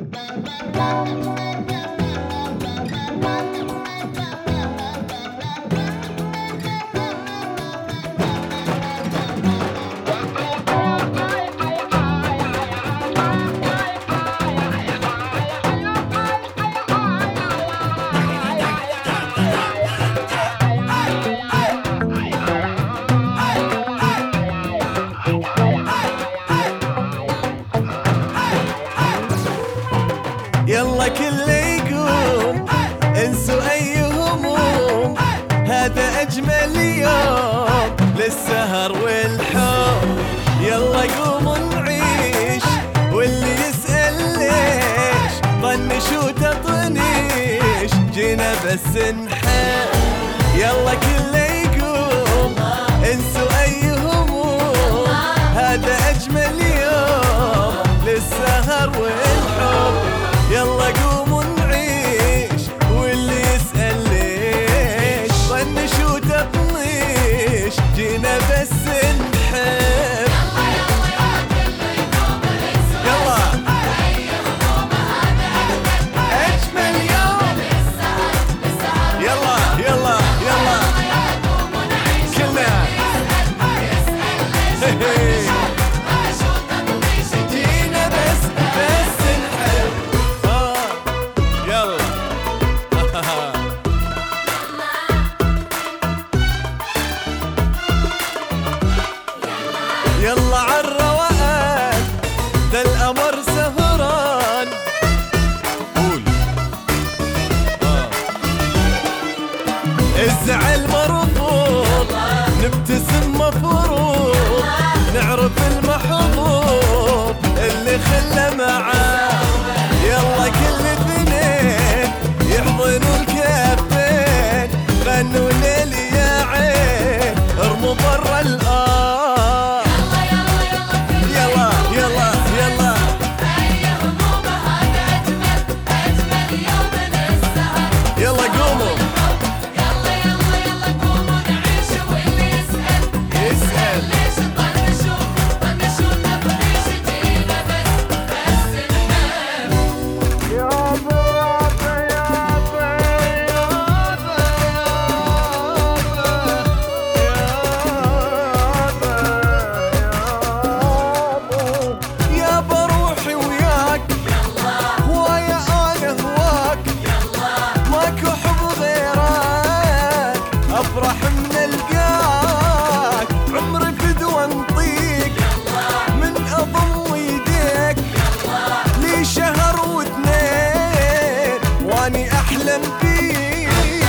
يلا كل يقوم انسوا اي هموم، هذا اجمل يوم للسهر والحب. يلا قوموا نعيش، واللي يسأل ليش طنش وتطنيش، جينا بس نحب. يلا كل يقوم انسوا اي هموم، هذا اجمل يوم للسهر والحب. يلا قوموا نعيش، واللي يسأل ليش طنش وتطنيش، جينا بس نحب. يلا أجمل يوم، يلا يلا يلا كلنا جينا بس نحب. يلا يلا عالروقان، ده القمر سهران. قول الزعل مرفوض، نبتسم مفروض، نعرف المحظوظ اللي خلى معاه. يلا كل اثنين يحضنوا الكفين، غنوا ليل يا عين، ارموا برا الآن. يلا يلا يلا أي هموم، هذا أجمل يوم للسهر. يلا قوموا، يلا يلا يلا قوموا نعيش، واللي يسأل ليش طنشوا تطنيش، جينا بس نحب. يابا روحي وياك، هوايا انا هواك، ماكو حب غيرك، افرح من القاك، عمري فدوى انطيك من اضم يديك، لي شهر واثنين واني احلم فيك.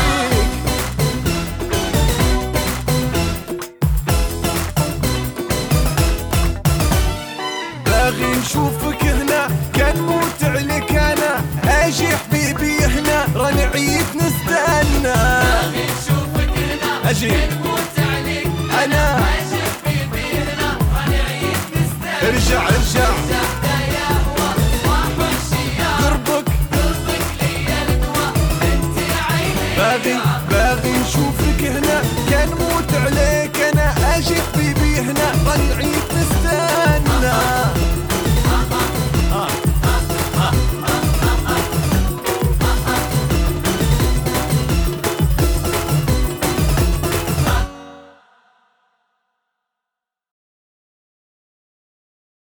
باغي نشوفك هنا، كان موت عليك انا، اجي حبيبي هنا رنعيد نستنى. باغي نشوفك هنا، اجي نموت عليك انا، عايش حبيبي هنا، ونعيد نستنى. ارجع ارجع يا هوا وحشي يا قربك، قلبك ليا الدوا، انت عيني. باغي نشوفك هنا، كان موت عليك انا، اجي حبيبي هنا رنعيد